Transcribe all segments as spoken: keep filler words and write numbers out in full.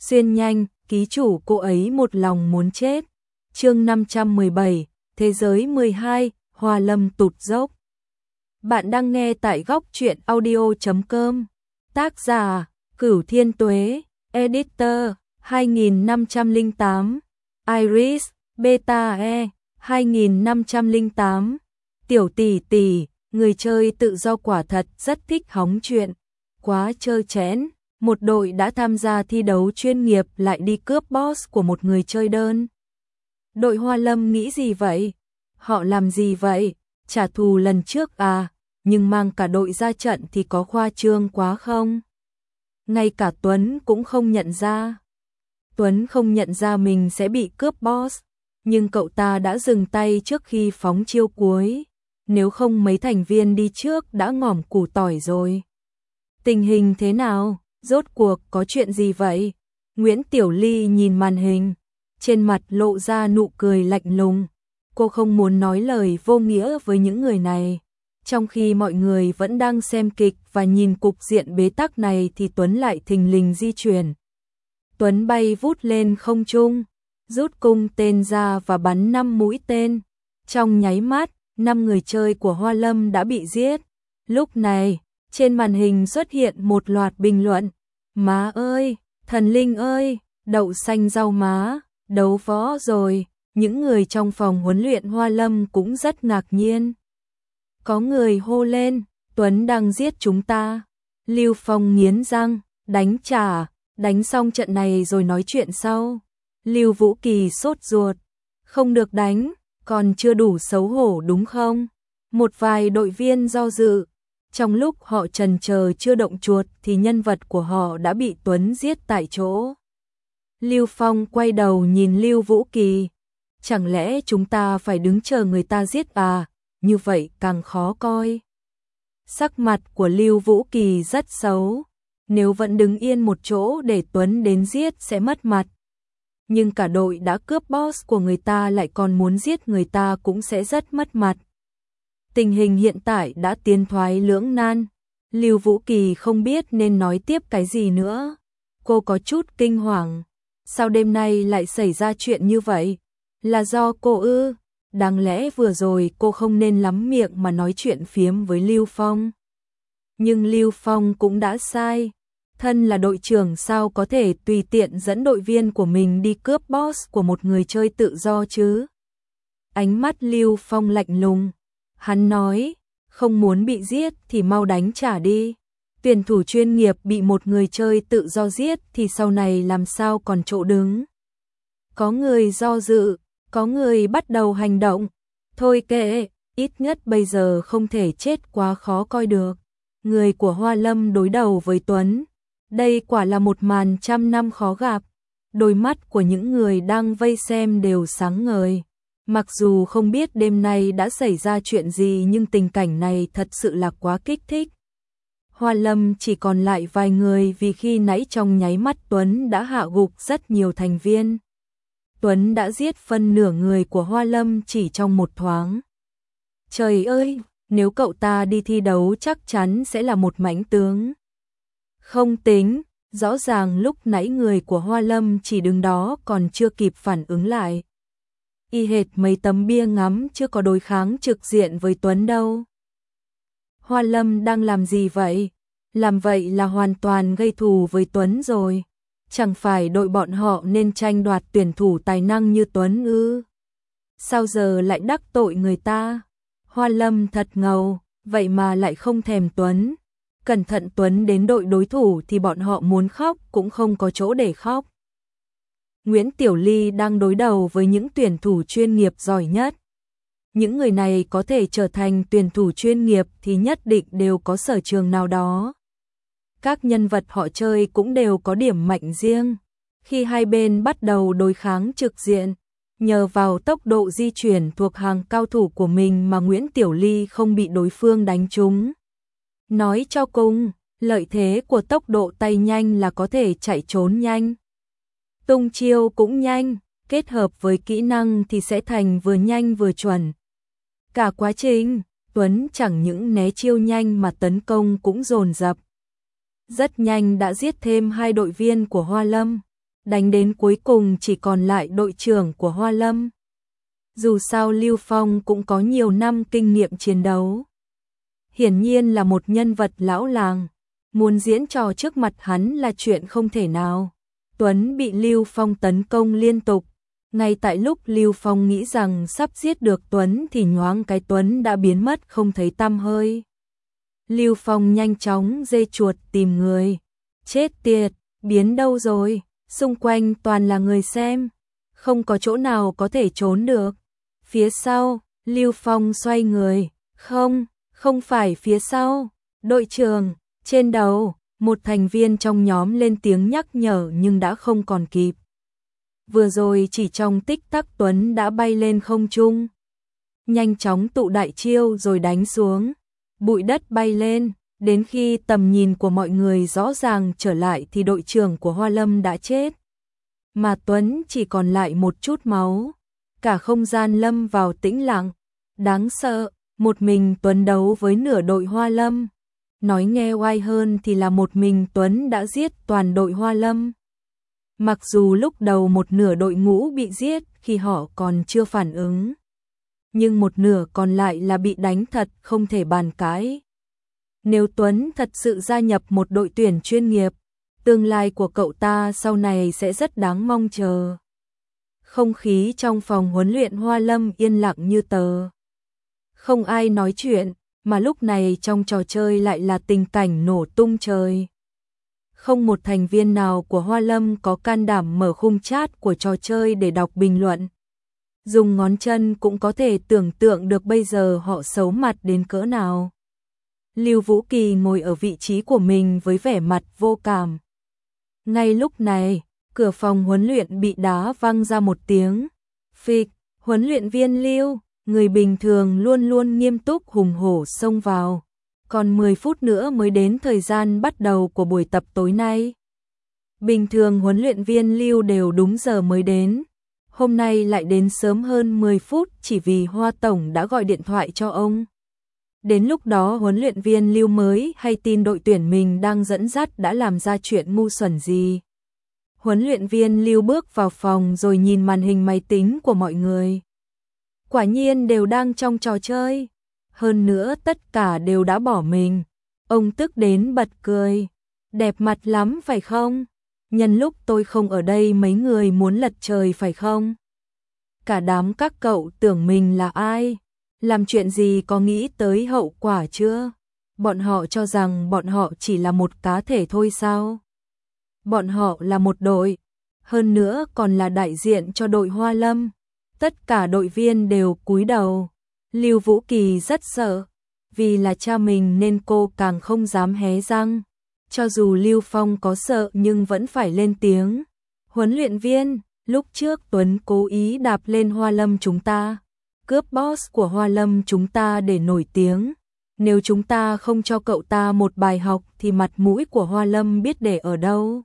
Xuyên nhanh, ký chủ cô ấy một lòng muốn chết. Chương năm trăm mười bảy, Thế giới mười hai, Hoa Lâm tụt dốc. Bạn đang nghe tại góc truyện audio chấm com. Tác giả: Cửu Thiên Tuế, Editor: hai nghìn năm trăm lẻ tám, Iris, Beta E, hai nghìn năm trăm lẻ tám. Tiểu tỷ tỷ, người chơi tự do quả thật rất thích hóng chuyện. Quá trơ trẽn, một đội đã tham gia thi đấu chuyên nghiệp lại đi cướp boss của một người chơi đơn. Đội Hoa Lâm nghĩ gì vậy? Họ làm gì vậy? Trả thù lần trước à? Nhưng mang cả đội ra trận thì có khoa trương quá không? Ngay cả Tuấn cũng không nhận ra. Tuấn không nhận ra mình sẽ bị cướp boss, nhưng cậu ta đã dừng tay trước khi phóng chiêu cuối. Nếu không mấy thành viên đi trước đã ngỏm củ tỏi rồi. Tình hình thế nào? Rốt cuộc có chuyện gì vậy? Nguyễn Tiểu Ly nhìn màn hình, trên mặt lộ ra nụ cười lạnh lùng. Cô không muốn nói lời vô nghĩa với những người này. Trong khi mọi người vẫn đang xem kịch và nhìn cục diện bế tắc này thì Tuấn lại thình lình di chuyển. Tuấn bay vút lên không trung, rút cung tên ra và bắn năm mũi tên. Trong nháy mắt, năm người chơi của Hoa Lâm đã bị giết. Lúc này, trên màn hình xuất hiện một loạt bình luận. Má ơi, thần linh ơi, đậu xanh rau má, đấu võ rồi. Những người trong phòng huấn luyện Hoa Lâm cũng rất ngạc nhiên. Có người hô lên, Tuấn đang giết chúng ta. Lưu Phong nghiến răng, đánh trả, đánh xong trận này rồi nói chuyện sau. Lưu Vũ Kỳ sốt ruột, không được đánh, còn chưa đủ xấu hổ đúng không? Một vài đội viên do dự. Trong lúc họ chần chờ chưa động chuột thì nhân vật của họ đã bị Tuấn giết tại chỗ. Lưu Phong quay đầu nhìn Lưu Vũ Kỳ. Chẳng lẽ chúng ta phải đứng chờ người ta giết à? Như vậy càng khó coi. Sắc mặt của Lưu Vũ Kỳ rất xấu. Nếu vẫn đứng yên một chỗ để Tuấn đến giết sẽ mất mặt. Nhưng cả đội đã cướp boss của người ta lại còn muốn giết người ta cũng sẽ rất mất mặt. Tình hình hiện tại đã tiến thoái lưỡng nan. Lưu Vũ Kỳ không biết nên nói tiếp cái gì nữa. Cô có chút kinh hoàng. Sao đêm nay lại xảy ra chuyện như vậy? Là do cô ư? Đáng lẽ vừa rồi cô không nên lắm miệng mà nói chuyện phiếm với Lưu Phong. Nhưng Lưu Phong cũng đã sai. Thân là đội trưởng sao có thể tùy tiện dẫn đội viên của mình đi cướp boss của một người chơi tự do chứ? Ánh mắt Lưu Phong lạnh lùng. Hắn nói, không muốn bị giết thì mau đánh trả đi. Tuyển thủ chuyên nghiệp bị một người chơi tự do giết thì sau này làm sao còn chỗ đứng. Có người do dự, có người bắt đầu hành động. Thôi kệ, ít nhất bây giờ không thể chết quá khó coi được. Người của Hoa Lâm đối đầu với Tuấn. Đây quả là một màn trăm năm khó gặp. Đôi mắt của những người đang vây xem đều sáng ngời. Mặc dù không biết đêm nay đã xảy ra chuyện gì nhưng tình cảnh này thật sự là quá kích thích. Hoa Lâm chỉ còn lại vài người vì khi nãy trong nháy mắt Tuấn đã hạ gục rất nhiều thành viên. Tuấn đã giết phân nửa người của Hoa Lâm chỉ trong một thoáng. Trời ơi, nếu cậu ta đi thi đấu chắc chắn sẽ là một mãnh tướng. Không tính, rõ ràng lúc nãy người của Hoa Lâm chỉ đứng đó còn chưa kịp phản ứng lại. Y hệt mấy tấm bia ngắm chưa có đối kháng trực diện với Tuấn đâu. Hoa Lâm đang làm gì vậy? Làm vậy là hoàn toàn gây thù với Tuấn rồi. Chẳng phải đội bọn họ nên tranh đoạt tuyển thủ tài năng như Tuấn ư? Sao giờ lại đắc tội người ta? Hoa Lâm thật ngầu, vậy mà lại không thèm Tuấn. Cẩn thận Tuấn đến đội đối thủ thì bọn họ muốn khóc cũng không có chỗ để khóc. Nguyễn Tiểu Ly đang đối đầu với những tuyển thủ chuyên nghiệp giỏi nhất. Những người này có thể trở thành tuyển thủ chuyên nghiệp thì nhất định đều có sở trường nào đó. Các nhân vật họ chơi cũng đều có điểm mạnh riêng. Khi hai bên bắt đầu đối kháng trực diện, nhờ vào tốc độ di chuyển thuộc hàng cao thủ của mình mà Nguyễn Tiểu Ly không bị đối phương đánh trúng. Nói cho cùng, lợi thế của tốc độ tay nhanh là có thể chạy trốn nhanh. Tung chiêu cũng nhanh, kết hợp với kỹ năng thì sẽ thành vừa nhanh vừa chuẩn. Cả quá trình, Tuấn chẳng những né chiêu nhanh mà tấn công cũng dồn dập. Rất nhanh đã giết thêm hai đội viên của Hoa Lâm. đánh đến cuối cùng chỉ còn lại đội trưởng của Hoa Lâm. Dù sao Lưu Phong cũng có nhiều năm kinh nghiệm chiến đấu. Hiển nhiên là một nhân vật lão làng, muốn diễn trò trước mặt hắn là chuyện không thể nào. Tuấn bị Lưu Phong tấn công liên tục. Ngay tại lúc Lưu Phong nghĩ rằng sắp giết được Tuấn thì nhoáng cái Tuấn đã biến mất không thấy tăm hơi. Lưu Phong nhanh chóng dê chuột tìm người. Chết tiệt, biến đâu rồi? Xung quanh toàn là người xem, không có chỗ nào có thể trốn được. Phía sau, Lưu Phong xoay người. Không, không phải phía sau. Đội trưởng, trên đầu, một thành viên trong nhóm lên tiếng nhắc nhở nhưng đã không còn kịp. Vừa rồi chỉ trong tích tắc Tuấn đã bay lên không trung. Nhanh chóng tụ đại chiêu rồi đánh xuống. Bụi đất bay lên, đến khi tầm nhìn của mọi người rõ ràng trở lại thì đội trưởng của Hoa Lâm đã chết. Mà Tuấn chỉ còn lại một chút máu. Cả không gian lâm vào tĩnh lặng. Đáng sợ, một mình Tuấn đấu với nửa đội Hoa Lâm. Nói nghe oai hơn thì là một mình Tuấn đã giết toàn đội Hoa Lâm. Mặc dù lúc đầu một nửa đội ngũ bị giết khi họ còn chưa phản ứng, nhưng một nửa còn lại là bị đánh thật không thể bàn cãi. Nếu Tuấn thật sự gia nhập một đội tuyển chuyên nghiệp, tương lai của cậu ta sau này sẽ rất đáng mong chờ. Không khí trong phòng huấn luyện Hoa Lâm yên lặng như tờ. Không ai nói chuyện, mà lúc này trong trò chơi lại là tình cảnh nổ tung trời. Không một thành viên nào của Hoa Lâm có can đảm mở khung chat của trò chơi để đọc bình luận. Dùng ngón chân cũng có thể tưởng tượng được bây giờ họ xấu mặt đến cỡ nào. Lưu Vũ Kỳ ngồi ở vị trí của mình với vẻ mặt vô cảm. Ngay lúc này, cửa phòng huấn luyện bị đá văng ra một tiếng. Phịch, huấn luyện viên Lưu, người bình thường luôn luôn nghiêm túc hùng hổ xông vào. Còn mười phút nữa mới đến thời gian bắt đầu của buổi tập tối nay. Bình thường huấn luyện viên Lưu đều đúng giờ mới đến. Hôm nay lại đến sớm hơn mười phút chỉ vì Hoa Tổng đã gọi điện thoại cho ông. Đến lúc đó huấn luyện viên Lưu mới hay tin đội tuyển mình đang dẫn dắt đã làm ra chuyện ngu xuẩn gì. Huấn luyện viên Lưu bước vào phòng rồi nhìn màn hình máy tính của mọi người. Quả nhiên đều đang trong trò chơi. Hơn nữa tất cả đều đã bỏ mình. Ông tức đến bật cười. Đẹp mặt lắm phải không? Nhân lúc tôi không ở đây mấy người muốn lật trời phải không? Cả đám các cậu tưởng mình là ai? Làm chuyện gì có nghĩ tới hậu quả chưa? Bọn họ cho rằng bọn họ chỉ là một cá thể thôi sao? Bọn họ là một đội. Hơn nữa còn là đại diện cho đội Hoa Lâm. Tất cả đội viên đều cúi đầu. Lưu Vũ Kỳ rất sợ. Vì là cha mình nên cô càng không dám hé răng. Cho dù Lưu Phong có sợ nhưng vẫn phải lên tiếng. Huấn luyện viên, lúc trước Tuấn cố ý đạp lên Hoa Lâm chúng ta. Cướp boss của Hoa Lâm chúng ta để nổi tiếng. Nếu chúng ta không cho cậu ta một bài học thì mặt mũi của Hoa Lâm biết để ở đâu.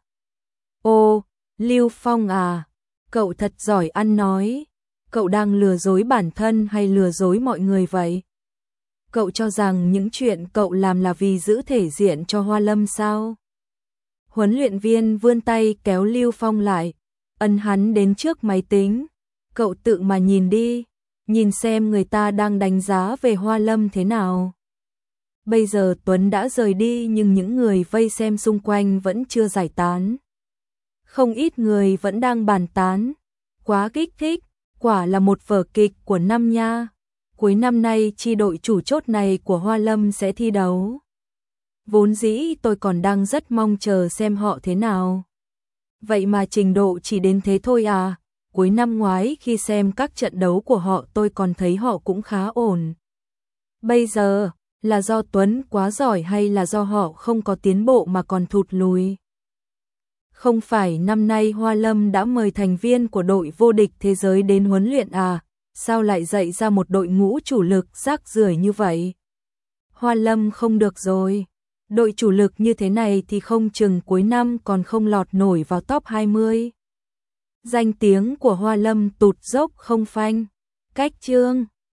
Ô, Lưu Phong à, cậu thật giỏi ăn nói. Cậu đang lừa dối bản thân hay lừa dối mọi người vậy? Cậu cho rằng những chuyện cậu làm là vì giữ thể diện cho Hoa Lâm sao? Huấn luyện viên vươn tay kéo Lưu Phong lại, ấn hắn đến trước máy tính. Cậu tự mà nhìn đi, nhìn xem người ta đang đánh giá về Hoa Lâm thế nào. Bây giờ Tuấn đã rời đi nhưng những người vây xem xung quanh vẫn chưa giải tán. Không ít người vẫn đang bàn tán. Quá kích thích, quả là một vở kịch của năm nha. Cuối năm nay chi đội chủ chốt này của Hoa Lâm sẽ thi đấu. Vốn dĩ tôi còn đang rất mong chờ xem họ thế nào. Vậy mà trình độ chỉ đến thế thôi à. Cuối năm ngoái khi xem các trận đấu của họ tôi còn thấy họ cũng khá ổn. Bây giờ, là do Tuấn quá giỏi hay là do họ không có tiến bộ mà còn thụt lùi? Không phải năm nay Hoa Lâm đã mời thành viên của đội vô địch thế giới đến huấn luyện à? Sao lại dạy ra một đội ngũ chủ lực rác rưởi như vậy? Hoa Lâm không được rồi. Đội chủ lực như thế này thì không chừng cuối năm còn không lọt nổi vào top hai mươi. Danh tiếng của Hoa Lâm tụt dốc không phanh. Cách chương